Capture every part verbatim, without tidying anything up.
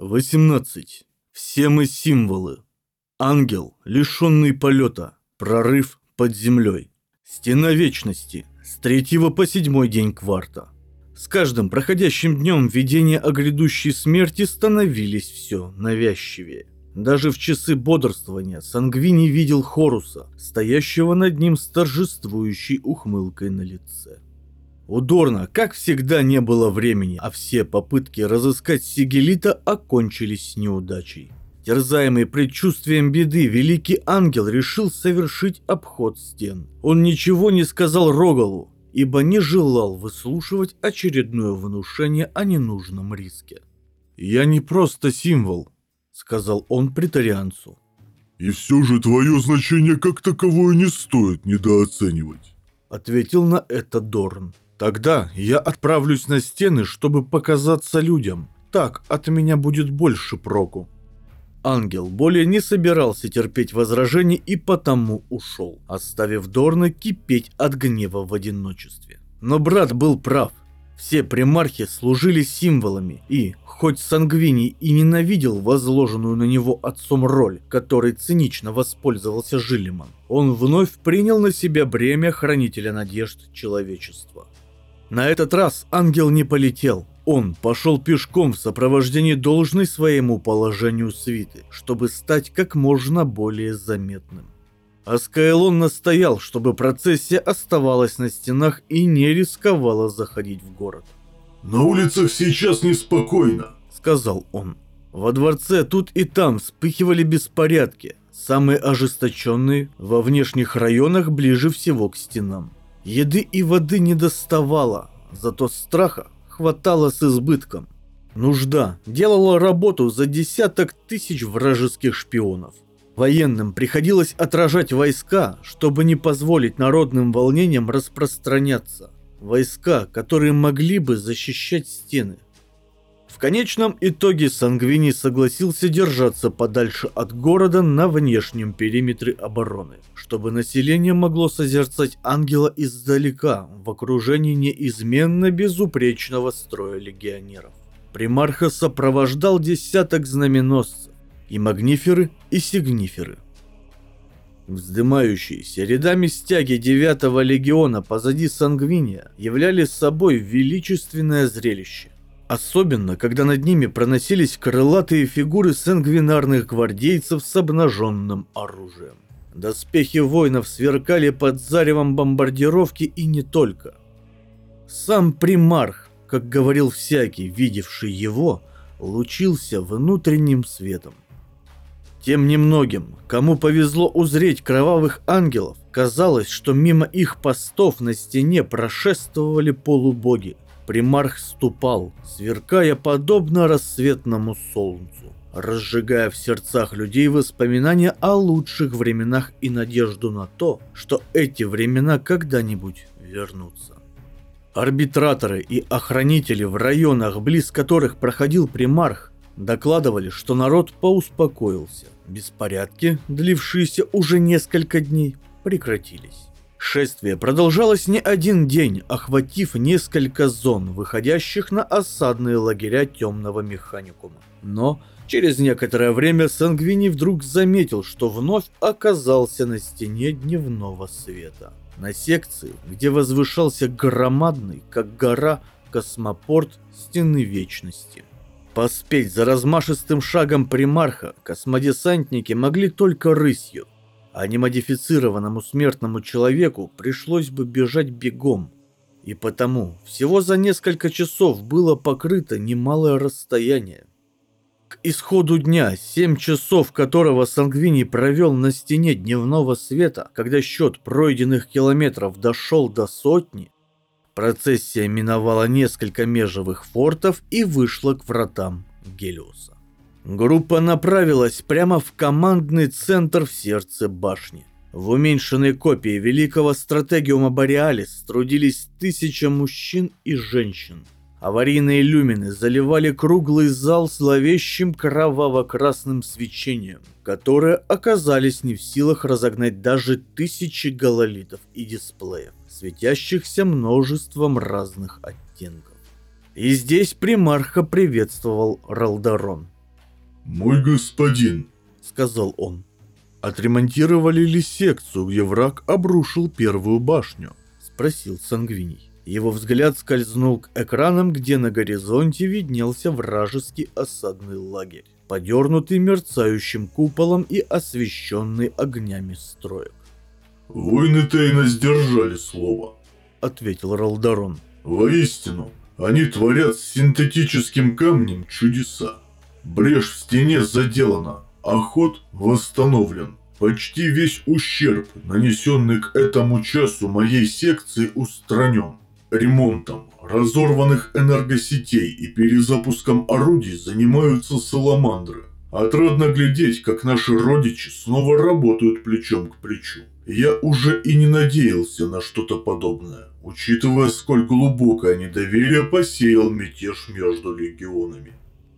восемнадцать. Все мы символы. Ангел, лишенный полета. Прорыв под землей. Стена вечности. С третьего по седьмой день кварта. С каждым проходящим днем видения о грядущей смерти становились все навязчивее. Даже в часы бодрствования Сангвини видел Хоруса, стоящего над ним с торжествующей ухмылкой на лице. У Дорна, как всегда, не было времени, а все попытки разыскать Сигелита окончились неудачей. Терзаемый предчувствием беды, великий ангел решил совершить обход стен. Он ничего не сказал Рогалу, ибо не желал выслушивать очередное внушение о ненужном риске. «Я не просто символ», — сказал он претарианцу. «И все же твое значение как таковое не стоит недооценивать», — ответил на это Дорн. «Тогда я отправлюсь на стены, чтобы показаться людям. Так от меня будет больше проку». Ангел более не собирался терпеть возражений и потому ушел, оставив Дорна кипеть от гнева в одиночестве. Но брат был прав. Все примархи служили символами, и, хоть Сангвини и ненавидел возложенную на него отцом роль, которой цинично воспользовался Жилиман, он вновь принял на себя бремя хранителя надежд человечества. На этот раз ангел не полетел. Он пошел пешком в сопровождении должной своему положению свиты, чтобы стать как можно более заметным. Аскаэлон настоял, чтобы процессия оставалась на стенах и не рисковала заходить в город. «На улицах сейчас неспокойно», — сказал он. Во дворце тут и там вспыхивали беспорядки, самые ожесточенные во внешних районах ближе всего к стенам. Еды и воды не доставало, зато страха хватало с избытком. Нужда делала работу за десяток тысяч вражеских шпионов. Военным приходилось отражать войска, чтобы не позволить народным волнениям распространяться. Войска, которые могли бы защищать стены. В конечном итоге Сангвини согласился держаться подальше от города на внешнем периметре обороны, чтобы население могло созерцать ангела издалека в окружении неизменно безупречного строя легионеров. Примарха сопровождал десяток знаменосцев, и магниферы, и сигниферы. Вздымающиеся рядами стяги девятого легиона позади Сангвиния являли собой величественное зрелище. Особенно, когда над ними проносились крылатые фигуры сангвинарных гвардейцев с обнаженным оружием. Доспехи воинов сверкали под заревом бомбардировки и не только. Сам примарх, как говорил всякий, видевший его, лучился внутренним светом. Тем немногим, кому повезло узреть кровавых ангелов, казалось, что мимо их постов на стене прошествовали полубоги. Примарх ступал, сверкая подобно рассветному солнцу, разжигая в сердцах людей воспоминания о лучших временах и надежду на то, что эти времена когда-нибудь вернутся. Арбитраторы и охранители в районах, близ которых проходил примарх, докладывали, что народ поуспокоился. Беспорядки, длившиеся уже несколько дней, прекратились. Шествие продолжалось не один день, охватив несколько зон, выходящих на осадные лагеря темного механикума. Но через некоторое время Сангвини вдруг заметил, что вновь оказался на стене дневного света. На секции, где возвышался громадный, как гора, космопорт Стены Вечности. Поспеть за размашистым шагом примарха космодесантники могли только рысью, а немодифицированному смертному человеку пришлось бы бежать бегом. И потому всего за несколько часов было покрыто немалое расстояние. К исходу дня, семь часов которого Сангвини провел на стене дневного света, когда счет пройденных километров дошел до сотни, процессия миновала несколько межевых фортов и вышла к вратам Гелиоса. Группа направилась прямо в командный центр в сердце башни. В уменьшенной копии великого стратегиума Бореалис трудились тысячи мужчин и женщин. Аварийные люмины заливали круглый зал зловещим кроваво-красным свечением, которые оказались не в силах разогнать даже тысячи гололитов и дисплеев, светящихся множеством разных оттенков. И здесь примарха приветствовал Ралдарон. «Мой господин», — сказал он. «Отремонтировали ли секцию, где враг обрушил первую башню?» — спросил Сангвиний. Его взгляд скользнул к экранам, где на горизонте виднелся вражеский осадный лагерь, подернутый мерцающим куполом и освещенный огнями строек. «Воины Тейна сдержали слово», — ответил Ралдарон. «Воистину, они творят с синтетическим камнем чудеса. Брешь в стене заделана, а ход восстановлен. Почти весь ущерб, нанесенный к этому часу моей секции, устранен. Ремонтом разорванных энергосетей и перезапуском орудий занимаются саламандры. Отрадно глядеть, как наши родичи снова работают плечом к плечу. Я уже и не надеялся на что-то подобное, учитывая, сколь глубокое недоверие посеял мятеж между легионами».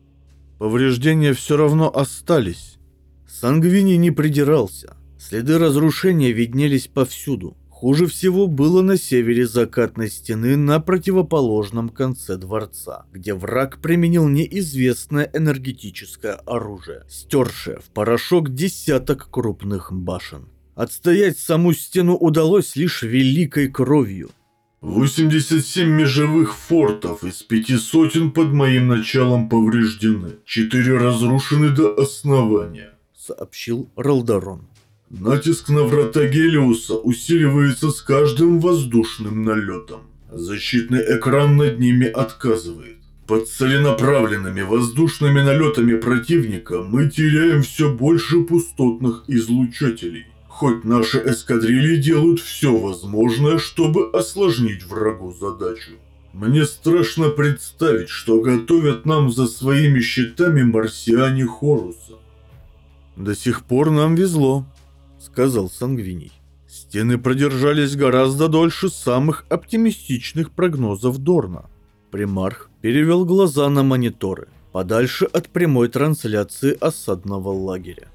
Повреждения все равно остались. Сангвиний не придирался. Следы разрушения виднелись повсюду. Хуже всего было на севере закатной стены на противоположном конце дворца, где враг применил неизвестное энергетическое оружие, стершее в порошок десяток крупных башен. Отстоять саму стену удалось лишь великой кровью. восемьдесят семь межевых фортов из пяти сотен под моим началом повреждены, четыре разрушены до основания, — сообщил Ралдарон. Натиск на врата Гелиуса усиливается с каждым воздушным налетом. Защитный экран над ними отказывает. Под целенаправленными воздушными налетами противника мы теряем все больше пустотных излучателей. Хоть наши эскадрильи делают все возможное, чтобы осложнить врагу задачу. Мне страшно представить, что готовят нам за своими щитами марсиане Хоруса. «До сих пор нам везло», — сказал Сангвиний. «Стены продержались гораздо дольше самых оптимистичных прогнозов Дорна». Примарх перевел глаза на мониторы, подальше от прямой трансляции осадного лагеря.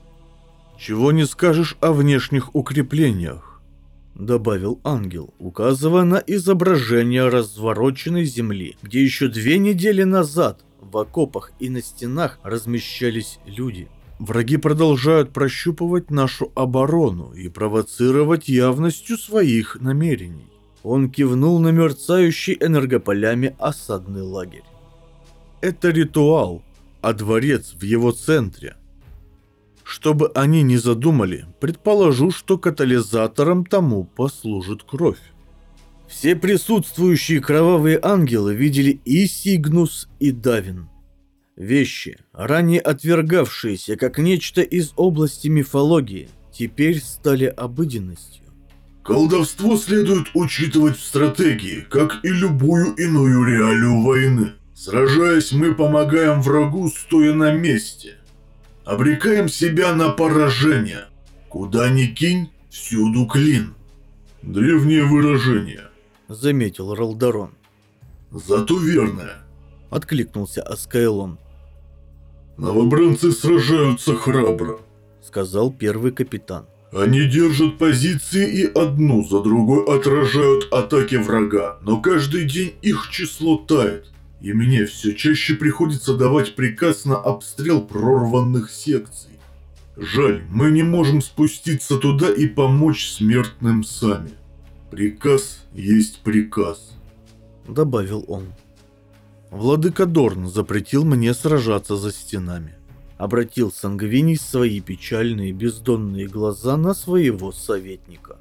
«Чего не скажешь о внешних укреплениях», — добавил ангел, указывая на изображение развороченной земли, где еще две недели назад в окопах и на стенах размещались люди. Враги продолжают прощупывать нашу оборону и провоцировать явностью своих намерений. Он кивнул на мерцающий энергополями осадный лагерь. Это ритуал, а дворец в его центре. Что бы они ни задумали, предположу, что катализатором тому послужит кровь. Все присутствующие кровавые ангелы видели и Сигнус, и Давин. Вещи, ранее отвергавшиеся как нечто из области мифологии, теперь стали обыденностью. Колдовство следует учитывать в стратегии, как и любую иную реалию войны. Сражаясь, мы помогаем врагу, стоя на месте. Обрекаем себя на поражение. Куда ни кинь, всюду клин. Древнее выражение, — заметил Ралдарон. Зато верное, — откликнулся Аскайлон. Новобранцы сражаются храбро, — сказал первый капитан. Они держат позиции и одну за другой отражают атаки врага, но каждый день их число тает, и мне все чаще приходится давать приказ на обстрел прорванных секций. Жаль, мы не можем спуститься туда и помочь смертным сами. Приказ есть приказ, — добавил он. Владыка Дорн запретил мне сражаться за стенами. Обратил Сангвиний свои печальные бездонные глаза на своего советника.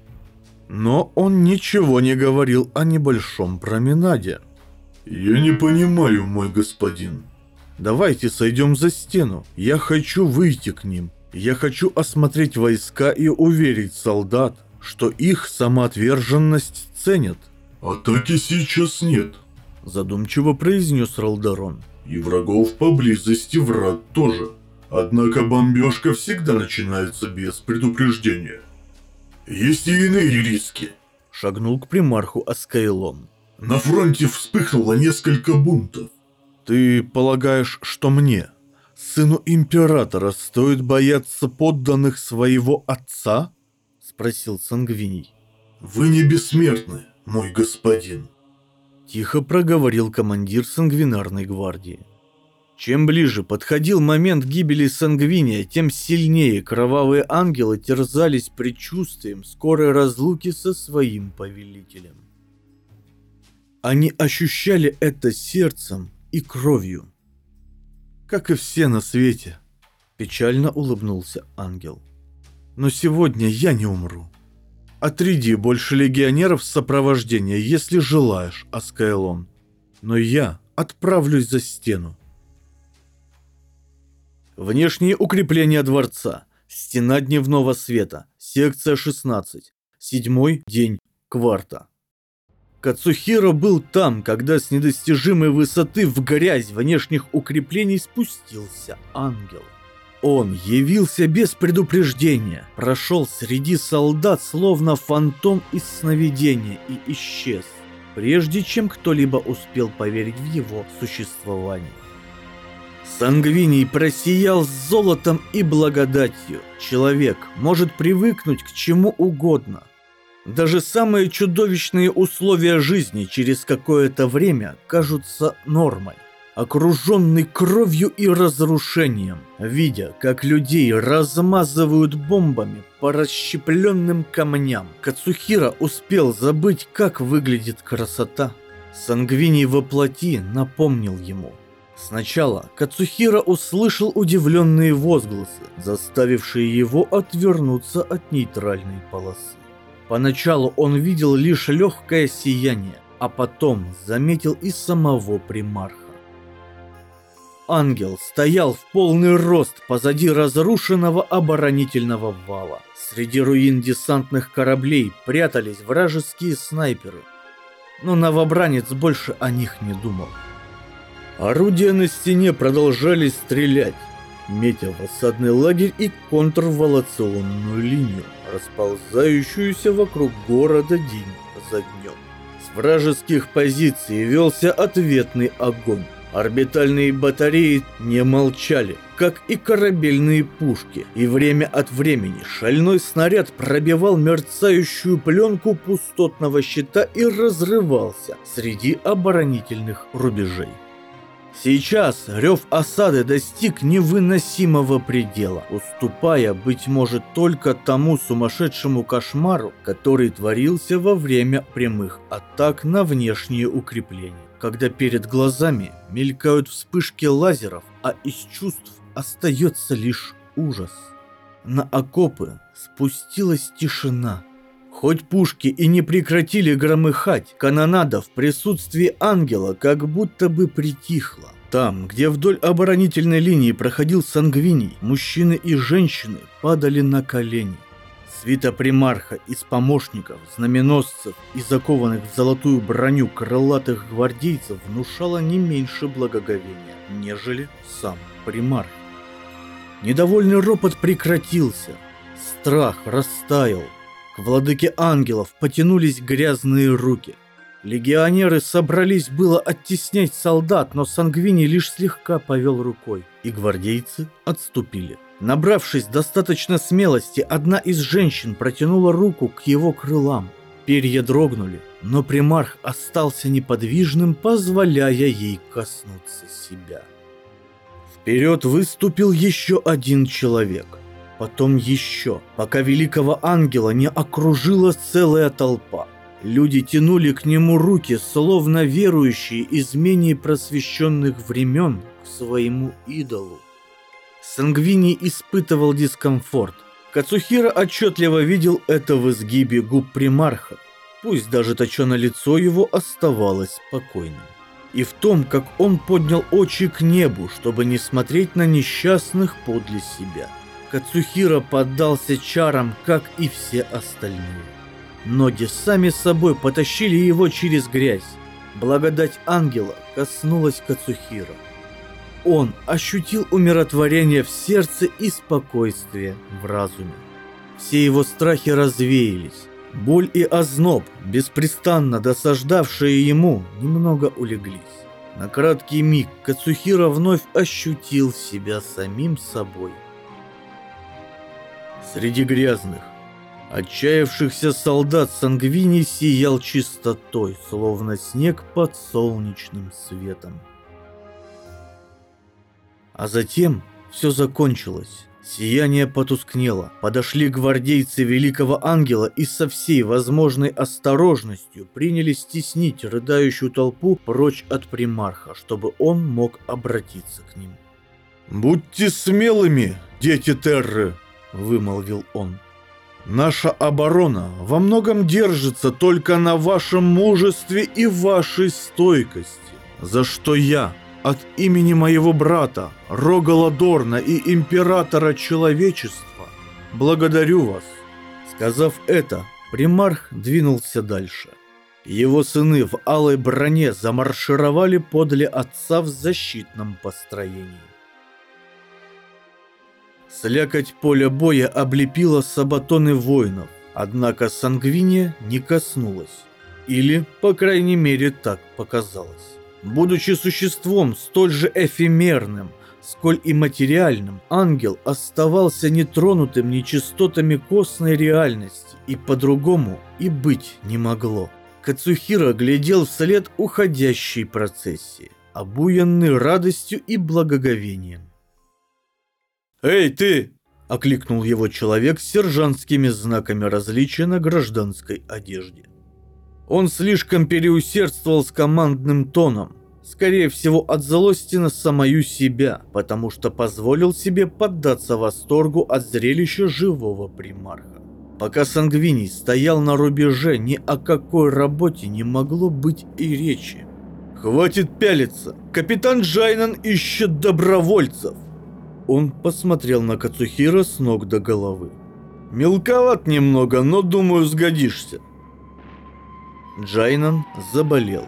Но он ничего не говорил о небольшом променаде. «Я не понимаю, мой господин». «Давайте сойдем за стену. Я хочу выйти к ним. Я хочу осмотреть войска и уверить солдат, что их самоотверженность ценят». «Атаки сейчас нет», — задумчиво произнес Ралдарон. «И врагов поблизости враг тоже. Однако бомбежка всегда начинается без предупреждения. Есть и иные риски». Шагнул к примарху Аскайлон. «На фронте вспыхнуло несколько бунтов». «Ты полагаешь, что мне, сыну императора, стоит бояться подданных своего отца?» — спросил Сангвиний. «Вы не бессмертны, мой господин», — тихо проговорил командир сангвинарной гвардии. Чем ближе подходил момент гибели Сангвиния, тем сильнее кровавые ангелы терзались предчувствием скорой разлуки со своим повелителем. Они ощущали это сердцем и кровью. Как и все на свете, печально улыбнулся ангел. Но сегодня я не умру. Отряди больше легионеров с сопровождения, если желаешь, Аскаэлон. Но я отправлюсь за стену. Внешние укрепления дворца. Стена дневного света. Секция шестнадцать. Седьмой день кварта. Кацухиро был там, когда с недостижимой высоты в грязь внешних укреплений спустился ангел. Он явился без предупреждения, прошел среди солдат словно фантом из сновидения и исчез, прежде чем кто-либо успел поверить в его существование. Сангвиний просиял золотом и благодатью. Человек может привыкнуть к чему угодно. Даже самые чудовищные условия жизни через какое-то время кажутся нормой. Окруженный кровью и разрушением, видя, как людей размазывают бомбами по расщепленным камням, Кацухиро успел забыть, как выглядит красота. Сангвиний воплоти напомнил ему. Сначала Кацухиро услышал удивленные возгласы, заставившие его отвернуться от нейтральной полосы. Поначалу он видел лишь легкое сияние, а потом заметил и самого примарха. Ангел стоял в полный рост позади разрушенного оборонительного вала. Среди руин десантных кораблей прятались вражеские снайперы, но новобранец больше о них не думал. Орудия на стене продолжали стрелять, метя в осадный лагерь и контрволационную линию, расползающуюся вокруг города день за днем. С вражеских позиций велся ответный огонь. Орбитальные батареи не молчали, как и корабельные пушки, и время от времени шальной снаряд пробивал мерцающую пленку пустотного щита и разрывался среди оборонительных рубежей. Сейчас рев осады достиг невыносимого предела, уступая, быть может, только тому сумасшедшему кошмару, который творился во время прямых атак на внешние укрепления, когда перед глазами мелькают вспышки лазеров, а из чувств остается лишь ужас. На окопы спустилась тишина. Хоть пушки и не прекратили громыхать, канонада в присутствии ангела как будто бы притихла. Там, где вдоль оборонительной линии проходил Сангвиний, мужчины и женщины падали на колени. Свита примарха из помощников, знаменосцев и закованных в золотую броню крылатых гвардейцев внушала не меньше благоговения, нежели сам примарх. Недовольный ропот прекратился, страх растаял. К владыке ангелов потянулись грязные руки. Легионеры собрались было оттеснять солдат, но Сангвиний лишь слегка повел рукой, и гвардейцы отступили. Набравшись достаточно смелости, одна из женщин протянула руку к его крылам. Перья дрогнули, но примарх остался неподвижным, позволяя ей коснуться себя. Вперед выступил еще один человек. Потом еще, пока великого ангела не окружила целая толпа. Люди тянули к нему руки, словно верующие из менее просвещенных времен к своему идолу. Сангвиний испытывал дискомфорт. Кацухиро отчетливо видел это в изгибе губ примарха, пусть даже точеное лицо его оставалось спокойным. И в том, как он поднял очи к небу, чтобы не смотреть на несчастных подле себя. Кацухиро поддался чарам, как и все остальные. Ноги сами собой потащили его через грязь. Благодать ангела коснулась Кацухиро. Он ощутил умиротворение в сердце и спокойствие в разуме. Все его страхи развеялись. Боль и озноб, беспрестанно досаждавшие ему, немного улеглись. На краткий миг Кацухиро вновь ощутил себя самим собой. Среди грязных, отчаявшихся солдат Сангвиний сиял чистотой, словно снег под солнечным светом. А затем все закончилось. Сияние потускнело, подошли гвардейцы Великого Ангела и со всей возможной осторожностью принялись теснить рыдающую толпу прочь от примарха, чтобы он мог обратиться к ним. «Будьте смелыми, дети Терры!» – вымолвил он. «Наша оборона во многом держится только на вашем мужестве и вашей стойкости, за что я от имени моего брата, Рогала Дорна и императора человечества, благодарю вас». Сказав это, примарх двинулся дальше. Его сыны в алой броне замаршировали подле отца в защитном построении. Слякоть поля боя облепила сабатоны воинов, однако Сангвиния не коснулась. Или, по крайней мере, так показалось. Будучи существом столь же эфемерным, сколь и материальным, ангел оставался нетронутым нечистотами косной реальности, и по-другому и быть не могло. Кацухира глядел вслед уходящей процессии, обуянный радостью и благоговением. «Эй, ты!» – окликнул его человек с сержантскими знаками различия на гражданской одежде. Он слишком переусердствовал с командным тоном, скорее всего от злости на самую себя, потому что позволил себе поддаться восторгу от зрелища живого примарха. Пока Сангвиний стоял на рубеже, ни о какой работе не могло быть и речи. «Хватит пялиться! Капитан Джайнан ищет добровольцев!» Он посмотрел на Кацухира с ног до головы. «Мелковат немного, но, думаю, сгодишься». Джайнан заболел.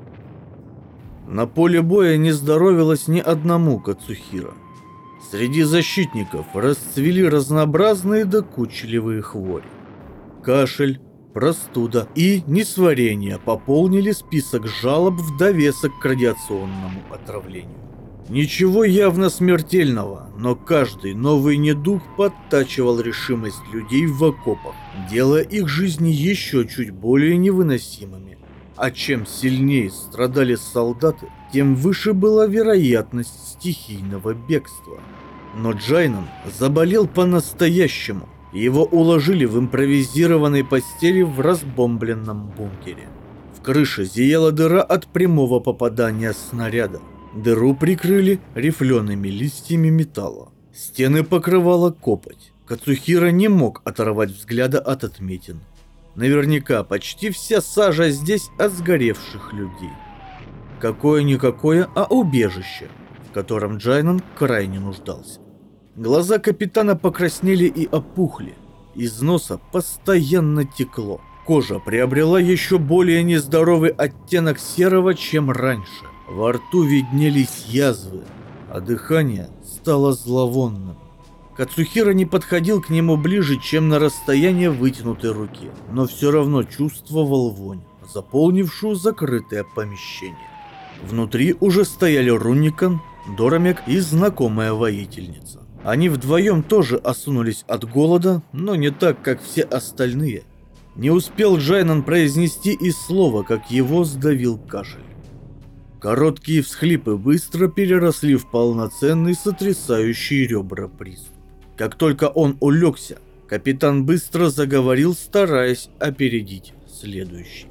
На поле боя не здоровилось ни одному Кацухира. Среди защитников расцвели разнообразные докучливые хвори. Кашель, простуда и несварение пополнили список жалоб в довесок к радиационному отравлению. Ничего явно смертельного, но каждый новый недуг подтачивал решимость людей в окопах, делая их жизни еще чуть более невыносимыми. А чем сильнее страдали солдаты, тем выше была вероятность стихийного бегства. Но Джайнан заболел по-настоящему. Его уложили в импровизированной постели в разбомбленном бункере. В крыше зияла дыра от прямого попадания снаряда. Дыру прикрыли рифлеными листьями металла. Стены покрывала копоть. Кацухира не мог оторвать взгляда от отметин. Наверняка почти вся сажа здесь от сгоревших людей. Какое-никакое, а убежище, в котором Джайнан крайне нуждался. Глаза капитана покраснели и опухли. Из носа постоянно текло. Кожа приобрела еще более нездоровый оттенок серого, чем раньше. Во рту виднелись язвы, а дыхание стало зловонным. Кацухира не подходил к нему ближе, чем на расстояние вытянутой руки, но все равно чувствовал вонь, заполнившую закрытое помещение. Внутри уже стояли Рунникан, Дорамек и знакомая воительница. Они вдвоем тоже осунулись от голода, но не так, как все остальные. Не успел Джайнан произнести и слова, как его сдавил кашель. Короткие всхлипы быстро переросли в полноценный сотрясающий ребра приступ. Как только он улегся, капитан быстро заговорил, стараясь опередить следующий.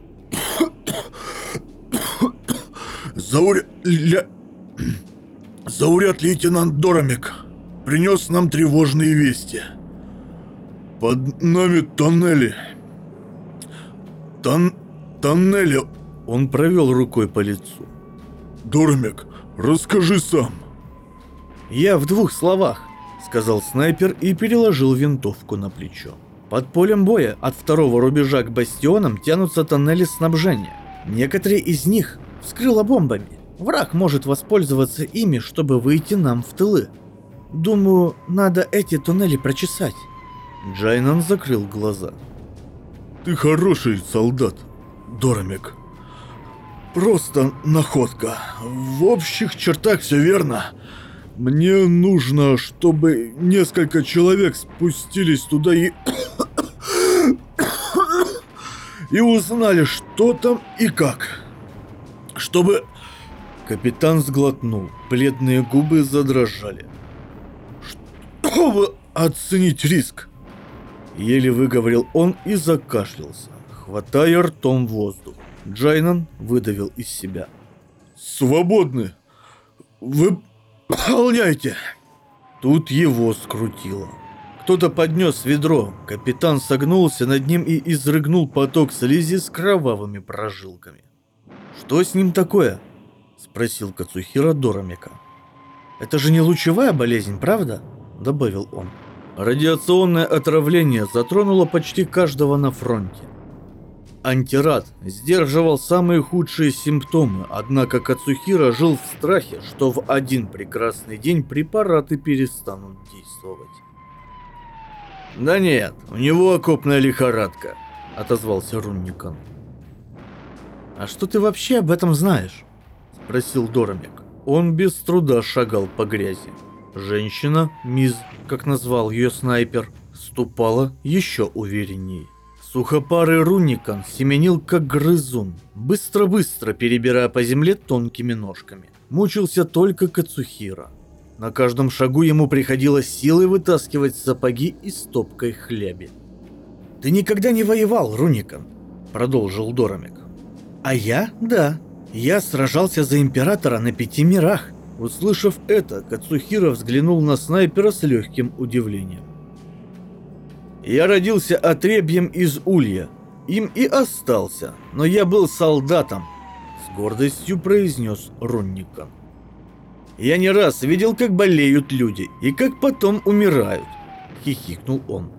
Зауря... Ля... Зауряд лейтенант Дорамек принес нам тревожные вести. Под нами тоннели. Тон... Тоннели... Он провел рукой по лицу. Дорамек, расскажи сам. Я в двух словах, сказал снайпер и переложил винтовку на плечо. Под полем боя от второго рубежа к бастионам тянутся тоннели снабжения. Некоторые из них вскрыло бомбами. Враг может воспользоваться ими, чтобы выйти нам в тылы. Думаю, надо эти туннели прочесать. Джайнан закрыл глаза. Ты хороший солдат, Дорамек. Просто находка. В общих чертах все верно. Мне нужно, чтобы несколько человек спустились туда и... и узнали, что там и как. Чтобы... Капитан сглотнул, бледные губы задрожали. «Чтобы оценить риск!» Еле выговорил он и закашлялся, хватая ртом воздух. Джайнан выдавил из себя: «Свободны! Выполняйте!» Тут его скрутило. Кто-то поднес ведро, капитан согнулся над ним и изрыгнул поток слизи с кровавыми прожилками. «Что с ним такое?» — спросил Кацухира Дорамека. «Это же не лучевая болезнь, правда?» — добавил он. Радиационное отравление затронуло почти каждого на фронте. Антирад сдерживал самые худшие симптомы, однако Кацухира жил в страхе, что в один прекрасный день препараты перестанут действовать. «Да нет, у него окопная лихорадка», — отозвался Рунникан. «А что ты вообще об этом знаешь?» — спросил Дорамек. Он без труда шагал по грязи. Женщина, Миз, как назвал ее снайпер, ступала еще увереннее. Сухопарый Рунникан семенил как грызун, быстро-быстро перебирая по земле тонкими ножками. Мучился только Кацухира. На каждом шагу ему приходилось силой вытаскивать сапоги и стопкой хляби. «Ты никогда не воевал, Рунникан», — продолжил Дорамек. «А я, да. Я сражался за императора на пяти мирах». Услышав это, Кацухира взглянул на снайпера с легким удивлением. «Я родился отребьем из Улья. Им и остался, но я был солдатом», — с гордостью произнес Рунникан. «Я не раз видел, как болеют люди и как потом умирают», — хихикнул он.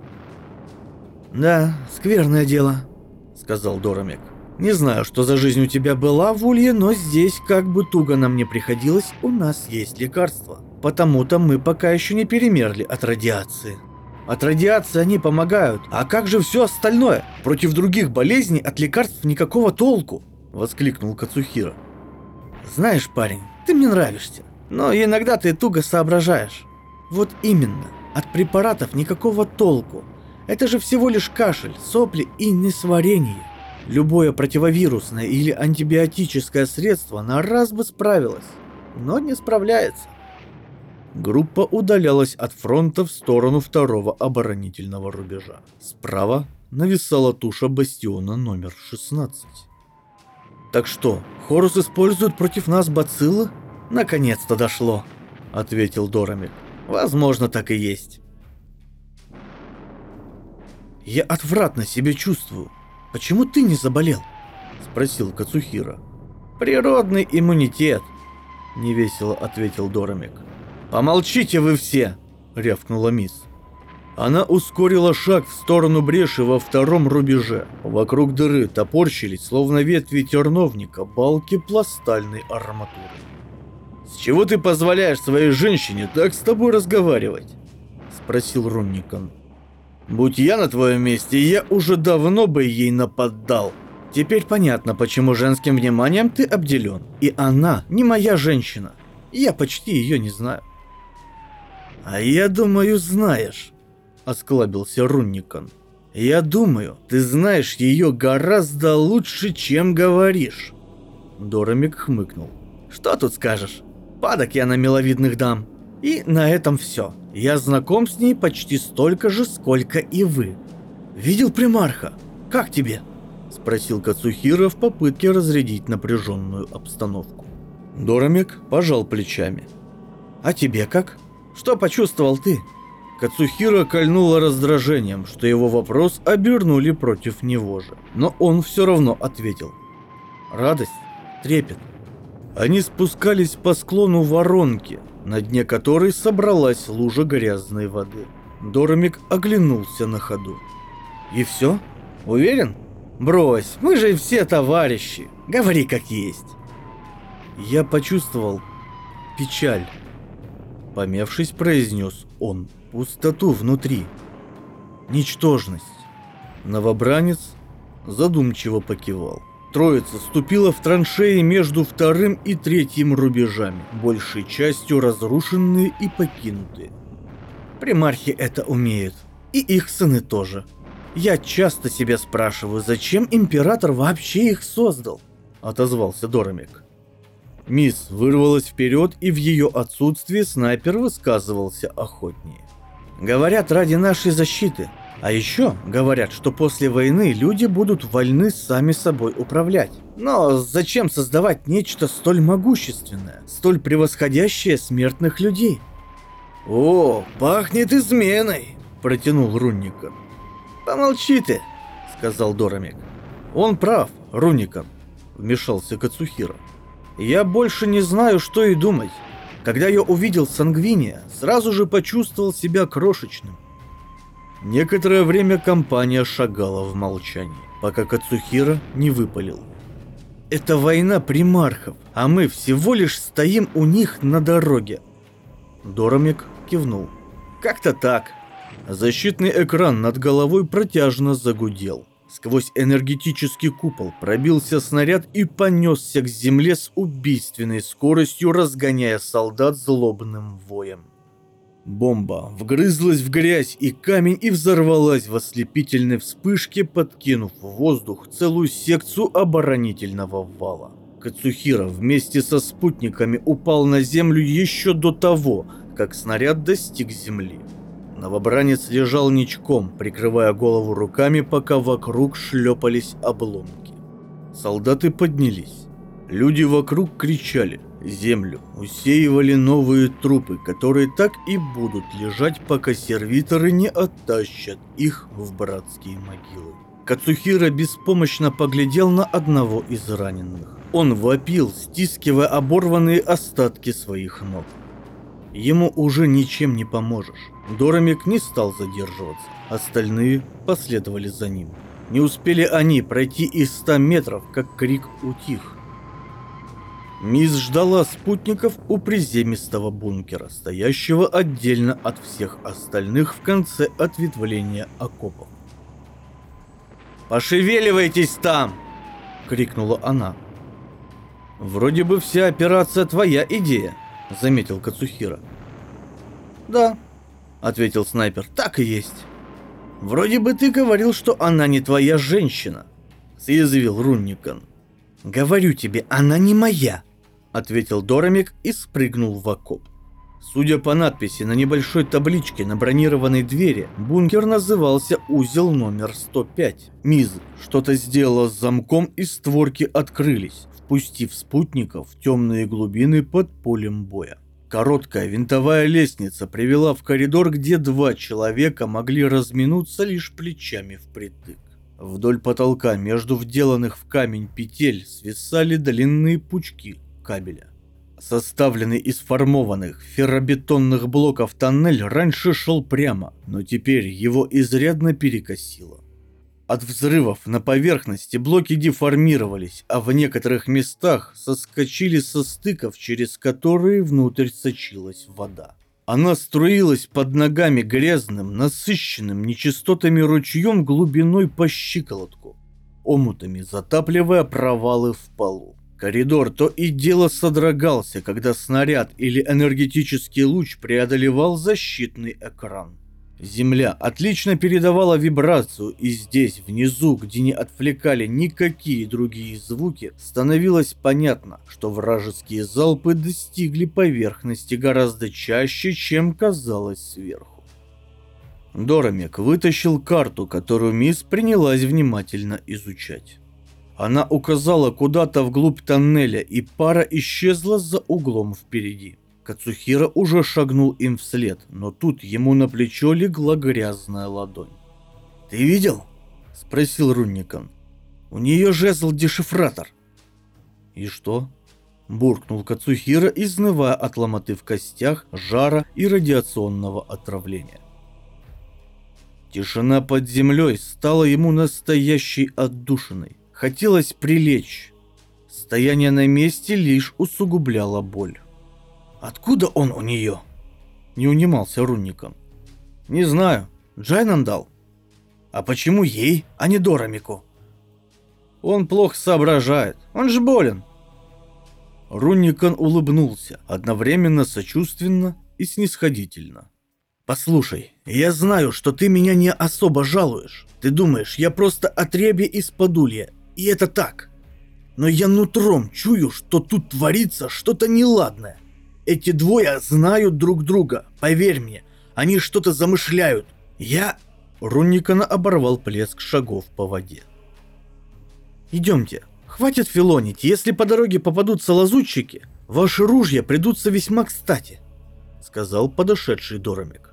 «Да, скверное дело», — сказал Дорамек. «Не знаю, что за жизнь у тебя была в Улье, но здесь, как бы туго нам не приходилось, у нас есть лекарства. Потому-то мы пока еще не перемерли от радиации. От радиации они помогают, а как же все остальное? Против других болезней от лекарств никакого толку», — воскликнул Кацухира. «Знаешь, парень, ты мне нравишься, но иногда ты туго соображаешь. Вот именно, от препаратов никакого толку. Это же всего лишь кашель, сопли и несварение. Любое противовирусное или антибиотическое средство на раз бы справилось, но не справляется». Группа удалялась от фронта в сторону второго оборонительного рубежа. Справа нависала туша бастиона номер шестнадцать. «Так что, Хорус использует против нас бациллы?» «Наконец-то дошло», — ответил Дорамек. «Возможно, так и есть». «Я отвратно себя чувствую. Почему ты не заболел?» — спросил Кацухира. «Природный иммунитет», — невесело ответил Дорамек. «Помолчите вы все!» — рявкнула Мисс. Она ускорила шаг в сторону бреши во втором рубеже. Вокруг дыры топорщились, словно ветви терновника, балки пластальной арматуры. «С чего ты позволяешь своей женщине так с тобой разговаривать?» — спросил Рунникан. «Будь я на твоем месте, я уже давно бы ей нападал. Теперь понятно, почему женским вниманием ты обделен. И она не моя женщина. Я почти ее не знаю». «А я думаю, знаешь», — осклабился Рунникан. «Я думаю, ты знаешь ее гораздо лучше, чем говоришь». Дорамек хмыкнул. «Что тут скажешь? Падок я на миловидных дам. И на этом все. Я знаком с ней почти столько же, сколько и вы. Видел примарха? Как тебе?» — спросил Кацухира в попытке разрядить напряженную обстановку. Дорамек пожал плечами. «А тебе как? Что почувствовал ты?» Кацухира кольнуло раздражением, что его вопрос обернули против него же. Но он все равно ответил. Радость, трепет. Они спускались по склону воронки, на дне которой собралась лужа грязной воды. Дорамек оглянулся на ходу. «И все? Уверен? Брось, мы же все товарищи. Говори как есть». «Я почувствовал печаль», — помявшись, произнес он. «Пустоту внутри. Ничтожность». Новобранец задумчиво покивал. Троица ступила в траншеи между вторым и третьим рубежами, большей частью разрушенные и покинутые. «Примархи это умеют. И их сыны тоже. Я часто себя спрашиваю, зачем император вообще их создал?» — отозвался Дорамек. Мисс вырвалась вперед, и в ее отсутствии снайпер высказывался охотнее. Говорят, ради нашей защиты. А еще говорят, что после войны люди будут вольны сами собой управлять. Но зачем создавать нечто столь могущественное, столь превосходящее смертных людей? «О, пахнет изменой!» – протянул Рунникон. «Помолчи ты!» – сказал Дорамик. «Он прав, Рунникон», – вмешался Кацухира. «Я больше не знаю, что и думать. Когда я увидел Сангвиния, сразу же почувствовал себя крошечным». Некоторое время компания шагала в молчании, пока Кацухира не выпалил. «Это война примархов, а мы всего лишь стоим у них на дороге». Дорамик кивнул. «Как-то так». Защитный экран над головой протяжно загудел. Сквозь энергетический купол пробился снаряд и понесся к земле с убийственной скоростью, разгоняя солдат злобным воем. Бомба вгрызлась в грязь и камень и взорвалась в ослепительной вспышке, подкинув в воздух целую секцию оборонительного вала. Кацухира вместе со спутниками упал на землю еще до того, как снаряд достиг земли. Новобранец лежал ничком, прикрывая голову руками, пока вокруг шлепались обломки. Солдаты поднялись. Люди вокруг кричали. Землю усеивали новые трупы, которые так и будут лежать, пока сервиторы не оттащат их в братские могилы. Кацухира беспомощно поглядел на одного из раненых. Он вопил, стискивая оборванные остатки своих ног. Ему уже ничем не поможешь. Дорамик не стал задерживаться. Остальные последовали за ним. Не успели они пройти и ста метров, как крик утих. Мисс ждала спутников у приземистого бункера, стоящего отдельно от всех остальных в конце ответвления окопов. «Пошевеливайтесь там!» — крикнула она. «Вроде бы вся операция твоя идея», — заметил Кацухира. «Да», — ответил снайпер, — «так и есть». «Вроде бы ты говорил, что она не твоя женщина», — съязвил Рунникон. «Говорю тебе, она не моя», — ответил Дорамик и спрыгнул в окоп. Судя по надписи на небольшой табличке на бронированной двери, бункер назывался узел номер сто пять. Миз что-то сделала с замком, и створки открылись, впустив спутников в темные глубины под полем боя. Короткая винтовая лестница привела в коридор, где два человека могли разминуться лишь плечами впритык. Вдоль потолка между вделанных в камень петель свисали длинные пучки кабеля. Составленный из формованных ферробетонных блоков тоннель раньше шел прямо, но теперь его изрядно перекосило. От взрывов на поверхности блоки деформировались, а в некоторых местах соскочили со стыков, через которые внутрь сочилась вода. Она струилась под ногами грязным, насыщенным нечистотами ручьем глубиной по щиколотку, омутами затапливая провалы в полу. Коридор то и дело содрогался, когда снаряд или энергетический луч преодолевал защитный экран. Земля отлично передавала вибрацию, и здесь, внизу, где не отвлекали никакие другие звуки, становилось понятно, что вражеские залпы достигли поверхности гораздо чаще, чем казалось сверху. Дорамик вытащил карту, которую мисс принялась внимательно изучать. Она указала куда-то вглубь тоннеля, и пара исчезла за углом впереди. Кацухира уже шагнул им вслед, но тут ему на плечо легла грязная ладонь. «Ты видел?» — спросил Рунникон. «У нее жезл-дешифратор». «И что?» — буркнул Кацухира, изнывая от ломоты в костях, жара и радиационного отравления. Тишина под землей стала ему настоящей отдушиной. Хотелось прилечь. Стояние на месте лишь усугубляло боль. «Откуда он у нее?» — не унимался Рунникон. «Не знаю. Джайнан дал». «А почему ей, а не Дорамику?» «Он плохо соображает. Он же болен». Рунникон улыбнулся, одновременно сочувственно и снисходительно. «Послушай, я знаю, что ты меня не особо жалуешь. Ты думаешь, я просто отребье из подулья, и это так. но я нутром чую, что тут творится что-то неладное. Эти двое знают друг друга, поверь мне, они что-то замышляют. Я...» Рунникана оборвал плеск шагов по воде. «Идемте, хватит филонить, если по дороге попадутся лазутчики, ваши ружья придутся весьма кстати», — сказал подошедший Доромик.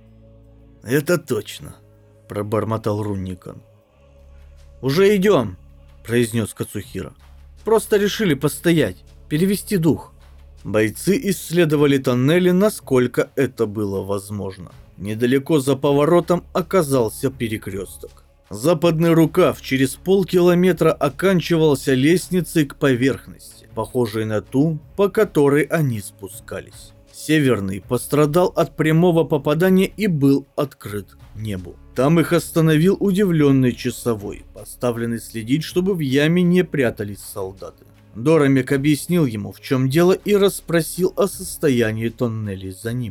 «Это точно», — пробормотал Рунникан. «Уже идем», — произнес Кацухира. «Просто решили постоять, перевести дух». Бойцы исследовали тоннели, насколько это было возможно. Недалеко за поворотом оказался перекресток. Западный рукав через полкилометра оканчивался лестницей к поверхности, похожей на ту, по которой они спускались. Северный пострадал от прямого попадания и был открыт небу. Там их остановил удивленный часовой, поставленный следить, чтобы в яме не прятались солдаты. Доромик объяснил ему, в чем дело, и расспросил о состоянии тоннелей за ним.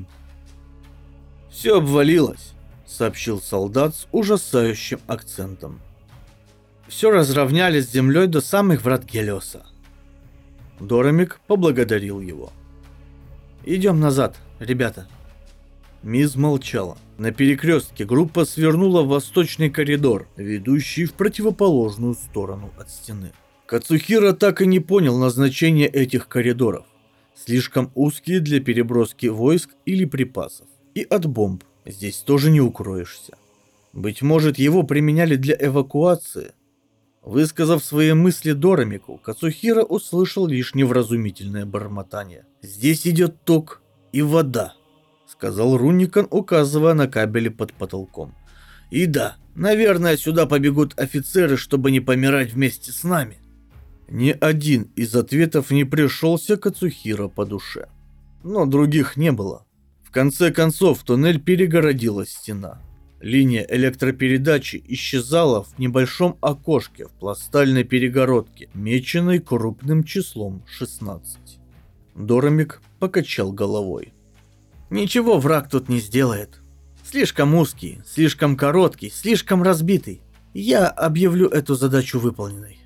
«Все обвалилось», — сообщил солдат с ужасающим акцентом. «Все разровняли с землей до самых врат Гелиоса». Доромик поблагодарил его. «Идем назад, ребята». Мисс молчала. На перекрестке группа свернула в восточный коридор, ведущий в противоположную сторону от стены. Кацухира так и не понял назначения этих коридоров. Слишком узкие для переброски войск или припасов. И от бомб здесь тоже не укроешься. Быть может, его применяли для эвакуации? Высказав свои мысли Доромику, Кацухира услышал лишь невразумительное бормотание. «Здесь идет ток и вода», — сказал Рунникан, указывая на кабели под потолком. «И да, наверное, сюда побегут офицеры, чтобы не помирать вместе с нами». Ни один из ответов не пришелся Кацухира по душе. Но других не было. В конце концов, туннель перегородила стена. Линия электропередачи исчезала в небольшом окошке в пластальной перегородке, меченной крупным числом шестнадцать. Доромик покачал головой. «Ничего враг тут не сделает. Слишком узкий, слишком короткий, слишком разбитый. Я объявлю эту задачу выполненной».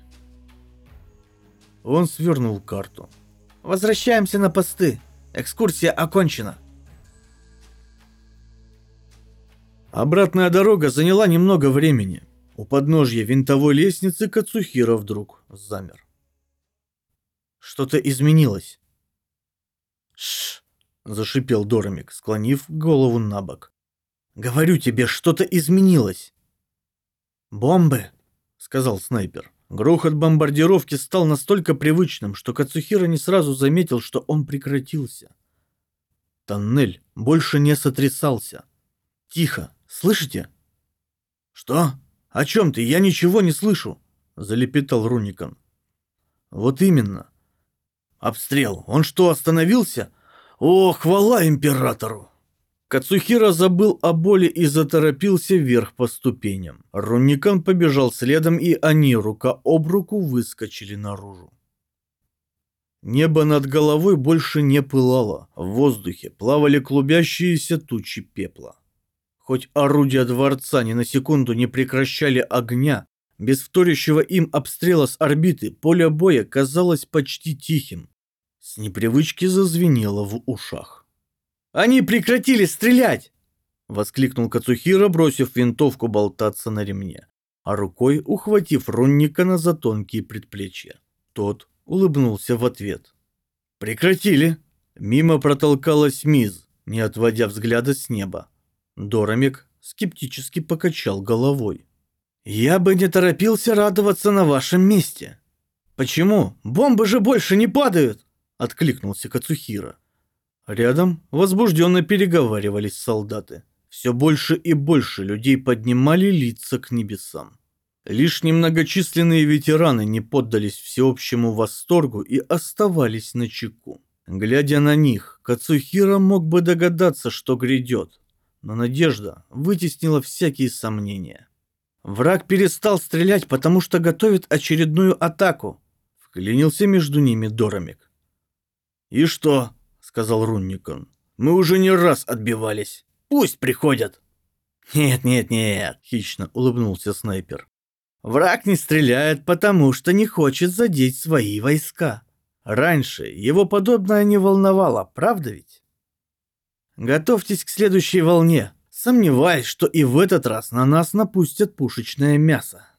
Он свернул карту. «Возвращаемся на посты. Экскурсия окончена». Обратная дорога заняла немного времени. У подножья винтовой лестницы Кацухира вдруг замер. Что-то изменилось. «Шш!» — зашипел Доромик, склонив голову на бок. «Говорю тебе, что-то изменилось!» «Бомбы!» — сказал снайпер. Грохот бомбардировки стал настолько привычным, что Кацухира не сразу заметил, что он прекратился. Тоннель больше не сотрясался. «Тихо! Слышите?» «Что? О чем ты? Я ничего не слышу!» — залепетал Рунникан. «Вот именно. Обстрел. Он что, остановился? О, хвала императору!» Кацухира забыл о боли и заторопился вверх по ступеням. Рунникан побежал следом, и они рука об руку выскочили наружу. Небо над головой больше не пылало. В воздухе плавали клубящиеся тучи пепла. Хоть орудия дворца ни на секунду не прекращали огня, без вторящего им обстрела с орбиты поле боя казалось почти тихим. С непривычки зазвенело в ушах. «Они прекратили стрелять!» — воскликнул Кацухира, бросив винтовку болтаться на ремне, а рукой ухватив Рунникана за тонкие предплечья. Тот улыбнулся в ответ. «Прекратили!» Мимо протолкалась Мисс, не отводя взгляда с неба. Доромик скептически покачал головой. «Я бы не торопился радоваться на вашем месте». «Почему? Бомбы же больше не падают!» — откликнулся Кацухира. Рядом возбужденно переговаривались солдаты. Все больше и больше людей поднимали лица к небесам. Лишь немногочисленные ветераны не поддались всеобщему восторгу и оставались начеку. Глядя на них, Кацухира мог бы догадаться, что грядет, но надежда вытеснила всякие сомнения. «Враг перестал стрелять, потому что готовит очередную атаку», — вклинился между ними Доромик. «И что?» — сказал Рунникан. «Мы уже не раз отбивались. Пусть приходят». «Нет, нет, нет», — хищно улыбнулся снайпер. Враг не стреляет, потому что не хочет задеть свои войска. Раньше его подобное не волновало, правда ведь? Готовьтесь к следующей волне. Сомневаюсь, что и в этот раз на нас напустят пушечное мясо.